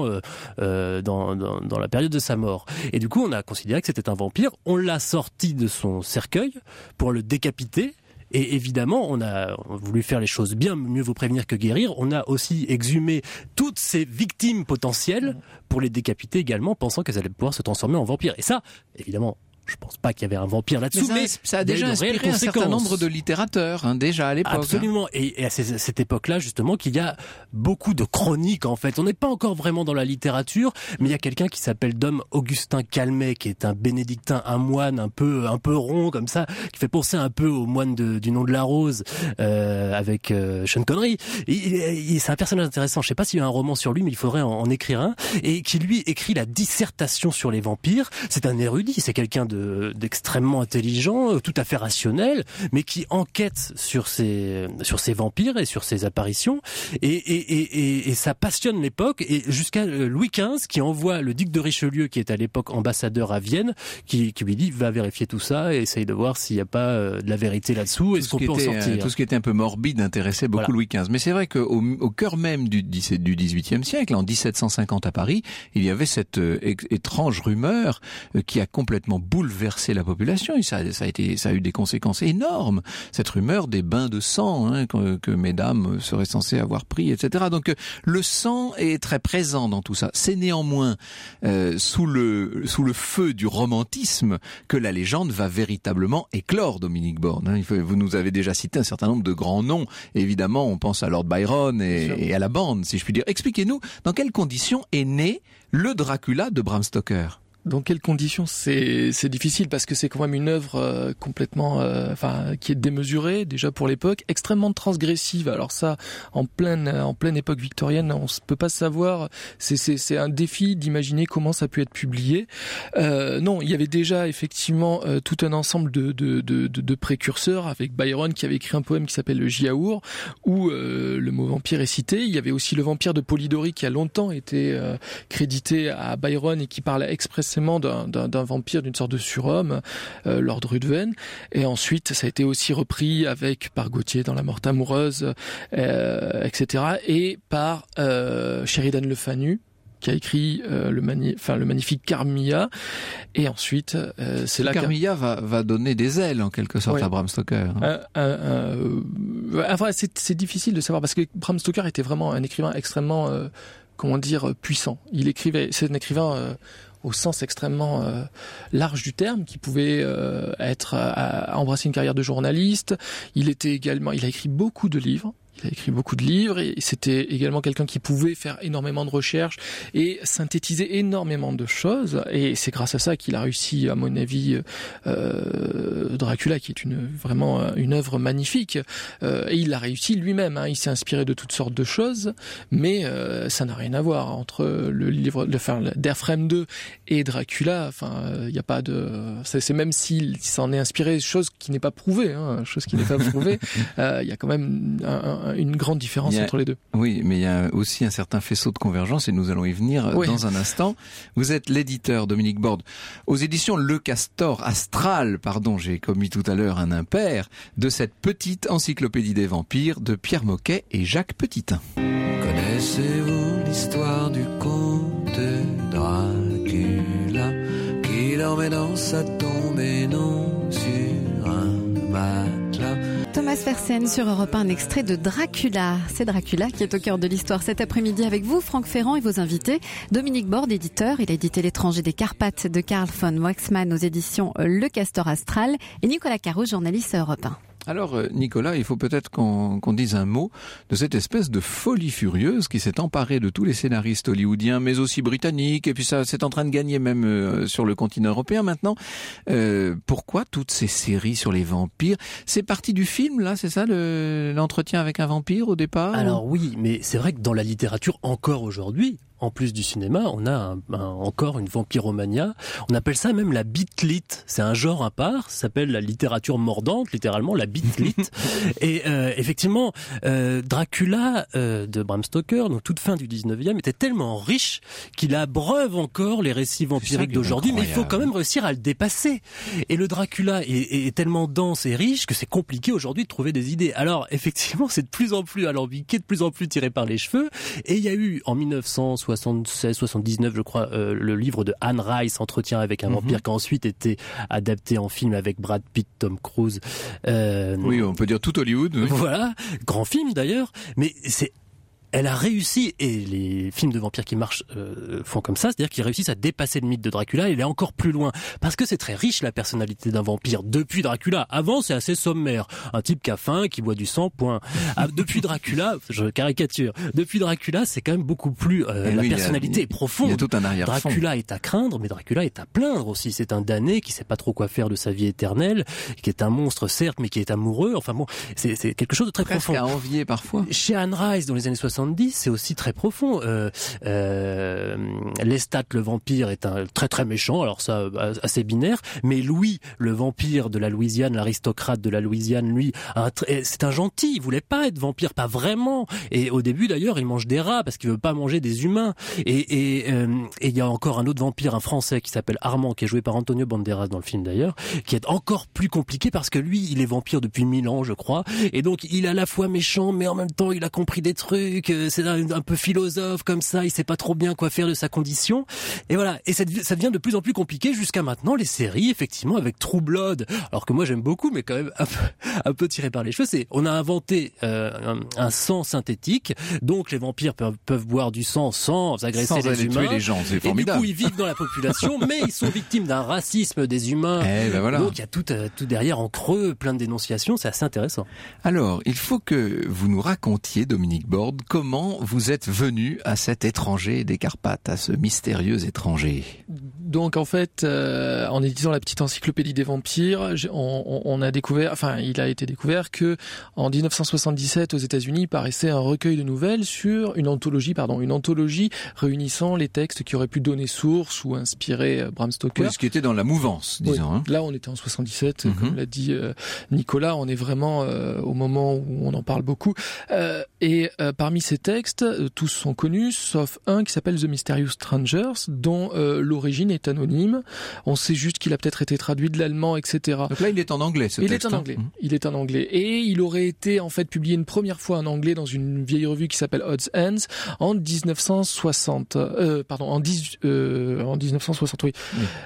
dans la période de sa mort. Et du coup, on a considéré que c'était un vampire. On l'a sorti de son cercueil pour le décapiter. Et évidemment, on a voulu faire les choses bien, mieux vaut prévenir que guérir. On a aussi exhumé toutes ces victimes potentielles pour les décapiter également, pensant qu'elles allaient pouvoir se transformer en vampires. Et ça, évidemment, je pense pas qu'il y avait un vampire là-dessous, mais ça a déjà inspiré un certain nombre de littérateurs, déjà à l'époque. Absolument. Et à cette époque-là, justement, qu'il y a beaucoup de chroniques, en fait. On n'est pas encore vraiment dans la littérature, mais il y a quelqu'un qui s'appelle Dom Augustin Calmet, qui est un bénédictin, un moine un peu rond, comme ça, qui fait penser un peu au moine du nom de la rose, avec Sean Connery. C'est un personnage intéressant. Je sais pas s'il y a un roman sur lui, mais il faudrait en écrire un. Et qui, lui, écrit la dissertation sur les vampires. C'est un érudit, c'est quelqu'un d'extrêmement intelligent, tout à fait rationnel, mais qui enquête sur ces vampires et sur ces apparitions, et ça passionne l'époque, et jusqu'à Louis XV qui envoie le duc de Richelieu, qui est à l'époque ambassadeur à Vienne, qui lui dit va vérifier tout ça et essaye de voir s'il n'y a pas de la vérité là-dessous, et ce qu'on peut en sortir. Tout ce qui était un peu morbide intéressait beaucoup Louis XV, mais c'est vrai qu'au cœur même du XVIIIe siècle, en 1750 à Paris, il y avait cette étrange rumeur qui a complètement bouleversé la population, et ça a eu des conséquences énormes. Cette rumeur des bains de sang que mesdames seraient censées avoir pris, etc. Donc le sang est très présent dans tout ça. C'est néanmoins sous le feu du romantisme que la légende va véritablement éclore, Dominique Borne. Vous nous avez déjà cité un certain nombre de grands noms. Et évidemment, on pense à Lord Byron et à la bande, si je puis dire. Expliquez-nous, dans quelles conditions est né le Dracula de Bram Stoker ? Dans quelles conditions, c'est difficile, parce que c'est quand même une œuvre complètement, qui est démesurée déjà pour l'époque, extrêmement transgressive. Alors ça, en pleine époque victorienne, on ne peut pas savoir. C'est un défi d'imaginer comment ça a pu être publié. Non, il y avait déjà effectivement tout un ensemble de précurseurs, avec Byron qui avait écrit un poème qui s'appelle le Giaour, où le mot vampire est cité. Il y avait aussi le vampire de Polidori qui a longtemps été crédité à Byron et qui parle expressément d'un vampire, d'une sorte de surhomme, Lord Ruthven. Et ensuite, ça a été aussi repris par Gautier dans La Morte amoureuse, etc. Et par Sheridan Le Fanu, qui a écrit le magnifique Carmilla. Et ensuite, c'est là Carmilla va donner des ailes en quelque sorte à Bram Stoker. C'est difficile de savoir, parce que Bram Stoker était vraiment un écrivain extrêmement puissant. C'est un écrivain au sens extrêmement large du terme, qui pouvait embrasser une carrière de journaliste. Il a écrit beaucoup de livres. Il a écrit beaucoup de livres et c'était également quelqu'un qui pouvait faire énormément de recherches et synthétiser énormément de choses. Et c'est grâce à ça qu'il a réussi, à mon avis, Dracula, qui est vraiment une œuvre magnifique. Et il l'a réussi lui-même. Il s'est inspiré de toutes sortes de choses, mais ça n'a rien à voir entre le livre, d'Airframe 2 et Dracula. Il n'y a pas de. C'est même s'il s'en est inspiré, chose qui n'est pas prouvée, chose qui n'est pas prouvée. Il y a quand même une grande différence entre les deux. Oui, mais il y a aussi un certain faisceau de convergence et nous allons y venir dans un instant. Vous êtes l'éditeur Dominique Borde aux éditions Le Castor Astral, j'ai commis tout à l'heure un impair, de cette petite encyclopédie des vampires de Pierre Moquet et Jacques Petitin. Connaissez-vous l'histoire du comte Dracula qui dormait dans sa tombe et non sur un matelas? Thomas Fersen sur Europe 1, un extrait de Dracula. C'est Dracula qui est au cœur de l'histoire cet après-midi avec vous, Franck Ferrand, et vos invités. Dominique Borde, éditeur. Il a édité L'étranger des Carpates de Karl von Waxman aux éditions Le Castor Astral. Et Nicolas Caro, journaliste à Europe 1. Alors Nicolas, il faut peut-être qu'on dise un mot de cette espèce de folie furieuse qui s'est emparée de tous les scénaristes hollywoodiens, mais aussi britanniques, et puis ça c'est en train de gagner même sur le continent européen maintenant. Pourquoi toutes ces séries sur les vampires? C'est parti du film là, c'est ça, l'entretien avec un vampire au départ? Alors oui, mais c'est vrai que dans la littérature encore aujourd'hui, en plus du cinéma, on a encore une vampiromania. On appelle ça même la bitlit. C'est un genre à part. Ça s'appelle la littérature mordante, littéralement la bitlit. Et effectivement, Dracula de Bram Stoker, donc toute fin du 19e, était tellement riche qu'il abreuve encore les récits vampiriques d'aujourd'hui. Mais il faut quand même réussir à le dépasser. Et le Dracula est tellement dense et riche que c'est compliqué aujourd'hui de trouver des idées. Alors effectivement, c'est de plus en plus alambiqué, de plus en plus tiré par les cheveux. Et il y a eu en 1976-79, je crois, le livre de Anne Rice, Entretien avec un vampire, qui a ensuite été adapté en film avec Brad Pitt, Tom Cruise. Oui, on peut dire tout Hollywood. Oui. Voilà, grand film d'ailleurs, mais elle a réussi, et les films de vampires qui marchent font comme ça, c'est-à-dire qu'ils réussissent à dépasser le mythe de Dracula et aller encore plus loin. Parce que c'est très riche la personnalité d'un vampire depuis Dracula. Avant, c'est assez sommaire. Un type qui a faim, qui boit du sang, point. Depuis Dracula, je caricature, depuis Dracula, c'est quand même beaucoup plus... la personnalité est profonde. Il y a tout un arrière-fond. Dracula est à craindre, mais Dracula est à plaindre aussi. C'est un damné qui sait pas trop quoi faire de sa vie éternelle, qui est un monstre certes, mais qui est amoureux. Enfin bon, c'est quelque chose de très presque profond. À envier parfois. Chez Anne Rice, dans les années 70, c'est aussi très profond. Lestat, le vampire, est un très très méchant, alors ça, assez binaire, mais Louis, le vampire de la Louisiane, l'aristocrate de la Louisiane, lui, c'est un gentil, il voulait pas être vampire, pas vraiment. Et au début d'ailleurs, il mange des rats parce qu'il veut pas manger des humains. Et il y a encore un autre vampire, un Français qui s'appelle Armand, qui est joué par Antonio Banderas dans le film d'ailleurs, qui est encore plus compliqué parce que lui, il est vampire depuis 1000 ans, je crois, et donc il est à la fois méchant, mais en même temps, il a compris des trucs. C'est un peu philosophe comme ça, il sait pas trop bien quoi faire de sa condition. Et voilà, et ça devient de plus en plus compliqué jusqu'à maintenant les séries, effectivement, avec True Blood. Alors que moi j'aime beaucoup, mais quand même un peu tiré par les cheveux. On a inventé un sang synthétique, donc les vampires peuvent boire du sang sans agresser les humains. Tuer les gens, c'est formidable. Et du coup, ils vivent dans la population, mais ils sont victimes d'un racisme des humains. Voilà. Donc il y a tout derrière en creux, plein de dénonciations. C'est assez intéressant. Alors, il faut que vous nous racontiez, Dominique Borde, comment vous êtes venu à cet étranger des Carpates, à ce mystérieux étranger. Donc en fait, en éditant la petite encyclopédie des vampires, on a découvert, il a été découvert que en 1977 aux États-Unis paraissait un recueil de nouvelles sur une anthologie réunissant les textes qui auraient pu donner source ou inspirer Bram Stoker. Oui, ce qui était dans la mouvance, disons. Oui. Là, on était en 77, comme l'a dit Nicolas, on est vraiment au moment où on en parle beaucoup. Et parmi ces textes, tous sont connus, sauf un qui s'appelle The Mysterious Strangers, dont l'origine est anonyme. On sait juste qu'il a peut-être été traduit de l'allemand, etc. Donc là, il est en anglais, ce texte. Il est en anglais. Et il aurait été en fait publié une première fois en anglais dans une vieille revue qui s'appelle Odds Ends en 1960. En 1960, oui.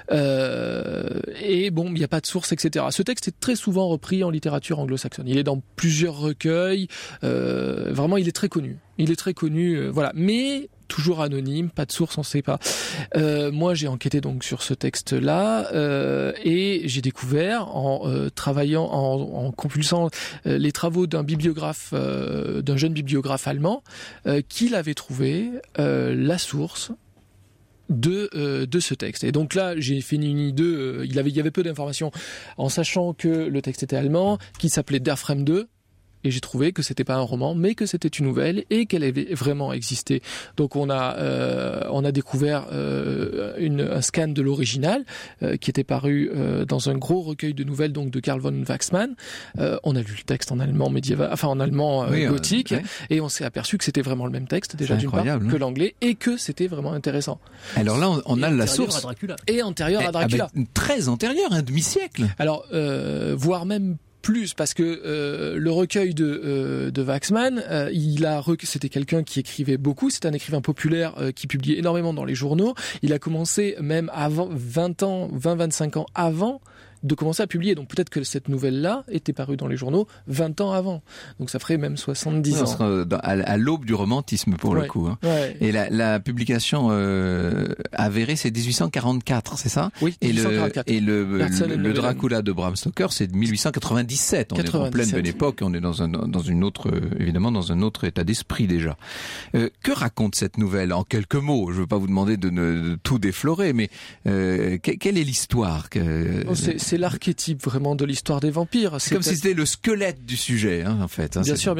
Et bon, il n'y a pas de source, etc. Ce texte est très souvent repris en littérature anglo-saxonne. Il est dans plusieurs recueils. Vraiment, il est très connu. Voilà. Mais toujours anonyme, pas de source, on sait pas. Moi, j'ai enquêté donc sur ce texte-là et j'ai découvert en travaillant, en compulsant les travaux d'un bibliographe, d'un jeune bibliographe allemand, qu'il avait trouvé la source de ce texte. Et donc là, j'ai fait une idée, il y avait peu d'informations, en sachant que le texte était allemand, qu'il s'appelait Der Fremde, et j'ai trouvé que c'était pas un roman, mais que c'était une nouvelle et qu'elle avait vraiment existé. Donc on a découvert un scan de l'original qui était paru dans un gros recueil de nouvelles donc de Karl von Wachsmann. On a lu le texte en allemand médiéval, enfin en allemand gothique, ouais. et on s'est aperçu que c'était vraiment le même texte déjà d'une part que l'anglais, et que c'était vraiment intéressant. Alors là, on a la source. À Dracula. Et antérieur à Dracula. Très antérieur, un demi-siècle. Alors voire même plus, parce que le recueil de Wachsmann, c'était quelqu'un qui écrivait beaucoup, c'est un écrivain populaire qui publiait énormément dans les journaux. Il a commencé même avant 20-25 ans avant de commencer à publier. Donc peut-être que cette nouvelle-là était parue dans les journaux 20 ans avant. Donc ça ferait même 70 ans. À l'aube du romantisme pour le coup. Hein. Ouais. Et la publication avérée, c'est 1844, c'est ça? Oui, 1844. Et le Dracula de Bram Stoker, c'est de 1897. On est en pleine bonne époque, on est dans une autre, évidemment, dans un autre état d'esprit déjà. Que raconte cette nouvelle en quelques mots? Je veux pas vous demander de tout déflorer, mais quelle est l'histoire c'est l'archétype vraiment de l'histoire des vampires. C'est comme si c'était le squelette du sujet, hein, en fait. Hein, bien sûr.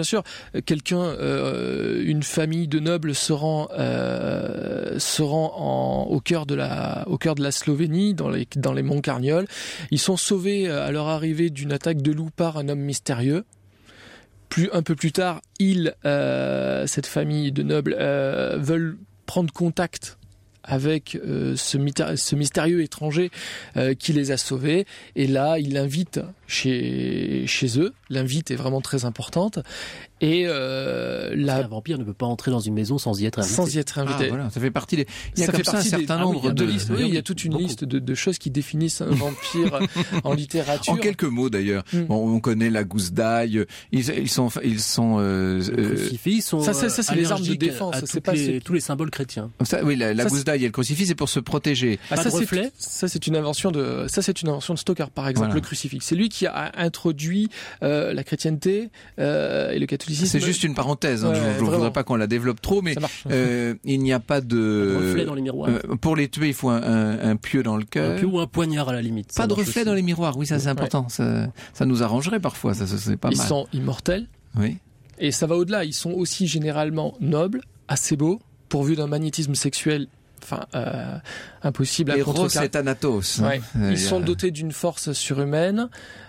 Une famille de nobles se rend au cœur de la Slovénie, dans les monts Carniol. Ils sont sauvés à leur arrivée d'une attaque de loups par un homme mystérieux. Un peu plus tard, cette famille de nobles veulent prendre contact avec ce mystérieux étranger qui les a sauvés, et là il l'invite chez eux. L'invite est vraiment très importante, et un vampire ne peut pas entrer dans une maison sans y être invité. Ah, voilà, ça fait partie des... Il y a comme ça un certain nombre de listes. Oui, il y a toute une liste de choses qui définissent un vampire en littérature. En quelques mots d'ailleurs. Bon, on connaît la gousse d'ail. Ils sont le crucifix, ça c'est les armes de défense. Tous les symboles chrétiens. Ça, oui, la gousse d'ail et le crucifix, c'est pour se protéger. Ça c'est une invention de Stoker, par exemple. Voilà. Le crucifix, c'est lui qui a introduit la chrétienté et le catholicisme. C'est juste une parenthèse. Hein. Je ne voudrais pas qu'on la développe trop, mais il n'y a pas de reflet dans les miroirs. Pour les tuer, il faut un pieu dans le cœur. Un pieu ou un poignard à la limite. Pas de reflet dans les miroirs. Oui, ça c'est important. Ça nous arrangerait parfois. Ça c'est pas mal. Ils sont immortels. Oui. Et ça va au-delà. Ils sont aussi généralement nobles, assez beaux, pourvus d'un magnétisme sexuel. Impossible à contrecarrer. Eros et Thanatos. Ouais. Ils sont dotés d'une force surhumaine.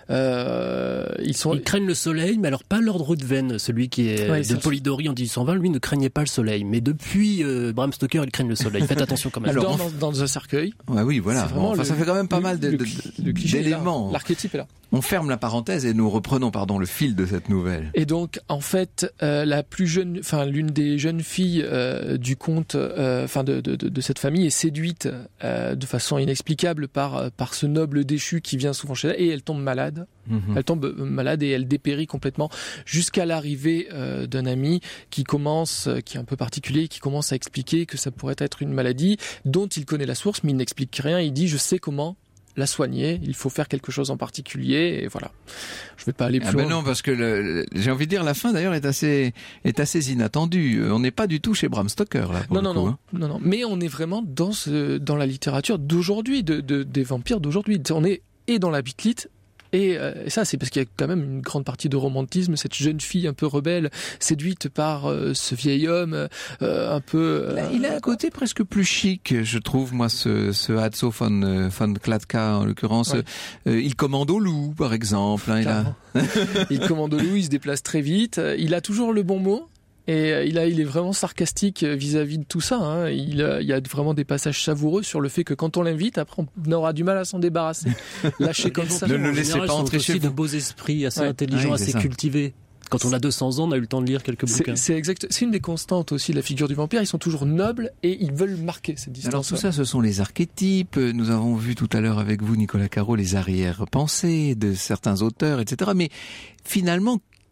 Ils craignent le soleil, mais alors pas l'ordre Ruthven, celui qui est de Polidori en 1820, lui ne craignait pas le soleil. Mais depuis Bram Stoker, ils craignent le soleil. Faites attention quand même. Alors, dans un cercueil. Ouais, oui, voilà. Ça fait quand même pas mal d'éléments. L'archétype est là. On ferme la parenthèse et nous reprenons, le fil de cette nouvelle. Et donc, en fait, l'une des jeunes filles du comte, de cette famille est séduite de façon inexplicable par ce noble déchu qui vient souvent chez elle, et elle tombe malade. Elle tombe malade et elle dépérit complètement jusqu'à l'arrivée d'un ami qui est un peu particulier, qui commence à expliquer que ça pourrait être une maladie dont il connaît la source, mais il n'explique rien. Il dit: je sais comment la soigner, il faut faire quelque chose en particulier, et voilà. Je vais pas aller plus loin. Non, parce que j'ai envie de dire, la fin d'ailleurs est assez inattendue. On n'est pas du tout chez Bram Stoker là. Non. Mais on est vraiment dans la littérature d'aujourd'hui, des vampires d'aujourd'hui. On est dans la bitlite. Et ça, c'est parce qu'il y a quand même une grande partie de romantisme, cette jeune fille un peu rebelle, séduite par ce vieil homme un peu... Il a un côté presque plus chic, je trouve, moi, ce Hatzo von Klatka, en l'occurrence. Ouais. Il commande au loup, par exemple. Hein, il commande au loup, il se déplace très vite. Il a toujours le bon mot. Et il est vraiment sarcastique vis-à-vis de tout ça. Hein. Il y a vraiment des passages savoureux sur le fait que quand on l'invite, après on aura du mal à s'en débarrasser. Lâcher comme ça. Ne le laissez pas entrer chez vous. De beaux esprits, assez intelligents, assez cultivés. Quand on a 200 ans, on a eu le temps de lire quelques bouquins. C'est exact. C'est une des constantes aussi de la figure du vampire. Ils sont toujours nobles et ils veulent marquer cette distance. Alors tout ça, ce sont les archétypes. Nous avons vu tout à l'heure avec vous, Nicolas Caro, les arrière-pensées de certains auteurs, etc. Mais finalement,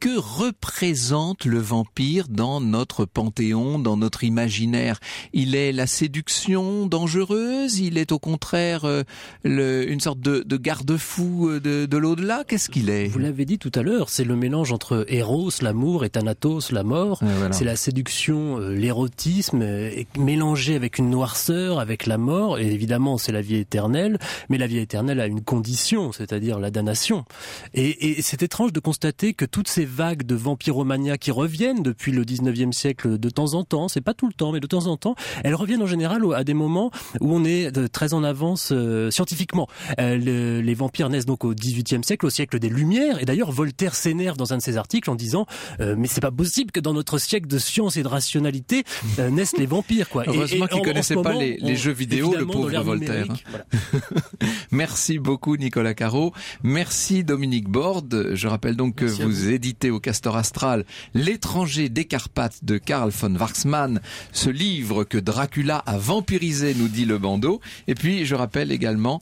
que représente le vampire dans notre panthéon, dans notre imaginaire? Il est la séduction dangereuse? Il est au contraire une sorte de garde-fou de l'au-delà? Qu'est-ce qu'il est? Vous l'avez dit tout à l'heure, c'est le mélange entre Eros, l'amour, et Thanatos, la mort. Voilà. C'est la séduction, l'érotisme, mélangé avec une noirceur, avec la mort. Et évidemment, c'est la vie éternelle. Mais la vie éternelle a une condition, c'est-à-dire la damnation. Et c'est étrange de constater que toutes ces vagues de vampiromania qui reviennent depuis le 19e siècle de temps en temps, c'est pas tout le temps, mais de temps en temps, elles reviennent en général à des moments où on est très en avance scientifiquement. Les vampires naissent donc au 18e siècle, au siècle des Lumières. Et d'ailleurs, Voltaire s'énerve dans un de ses articles en disant mais c'est pas possible que dans notre siècle de science et de rationalité naissent les vampires, quoi. Heureusement qu'il connaissait pas les jeux vidéo, le pauvre Voltaire. Voilà. Merci beaucoup Nicolas Caro. Merci Dominique Borde. Je rappelle donc que vous éditez au Castor Astral L'étranger des Carpates de Karl von Wachsmann, ce livre que Dracula a vampirisé, nous dit le bandeau. Et puis je rappelle également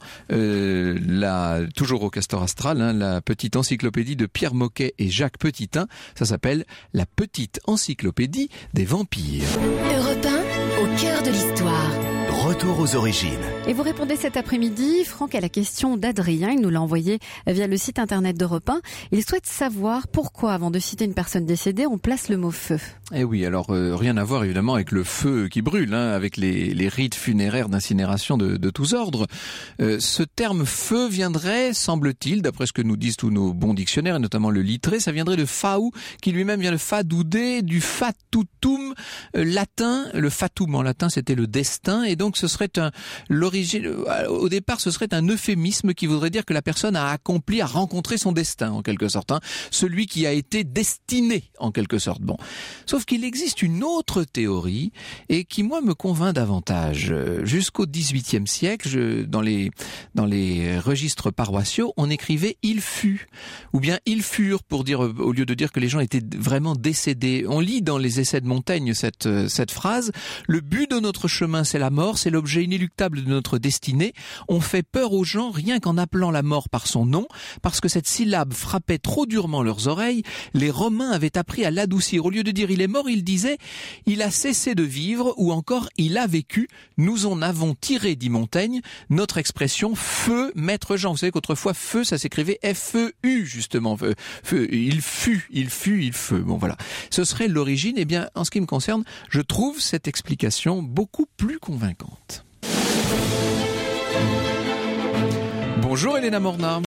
toujours au Castor Astral, la petite encyclopédie de Pierre Moquet et Jacques Petitin. Ça s'appelle La petite encyclopédie des vampires. Europe 1, au cœur de l'histoire. Retour aux origines. Et vous répondez cet après-midi, Franck, à la question d'Adrien. Il nous l'a envoyé via le site internet d'Europe 1. Il souhaite savoir pourquoi, avant de citer une personne décédée, on place le mot feu. Eh oui, alors rien à voir évidemment avec le feu qui brûle, avec les rites funéraires d'incinération de tous ordres. Ce terme feu viendrait, semble-t-il, d'après ce que nous disent tous nos bons dictionnaires, et notamment le Littré, ça viendrait de faou, qui lui-même vient de fadoudé, du fatutum latin. Le fatum en latin, c'était le destin, et donc ce serait l'origine. Au départ, ce serait un euphémisme qui voudrait dire que la personne a rencontré son destin en quelque sorte, celui qui a été destiné en quelque sorte. Bon, sauf qu'il existe une autre théorie et qui moi me convainc davantage. Jusqu'au XVIIIe siècle, dans les registres paroissiaux, on écrivait il fut ou bien ils furent pour dire, au lieu de dire que les gens étaient vraiment décédés. On lit dans les Essais de Montaigne cette phrase: le but de notre chemin c'est la mort, c'est l'objet inéluctable de notre destinée. On fait peur aux gens rien qu'en appelant la mort par son nom, parce que cette syllabe frappait trop durement leurs oreilles. Les Romains avaient appris à l'adoucir. Au lieu de dire il est mort, ils disaient il a cessé de vivre, ou encore il a vécu. Nous en avons tiré, dit Montaigne, notre expression feu maître Jean. Vous savez qu'autrefois feu ça s'écrivait F-E-U justement. Feu, il fut. Bon voilà. Ce serait l'origine. Eh bien, en ce qui me concerne, je trouve cette explication beaucoup plus convaincante. Bonjour Elena Morna.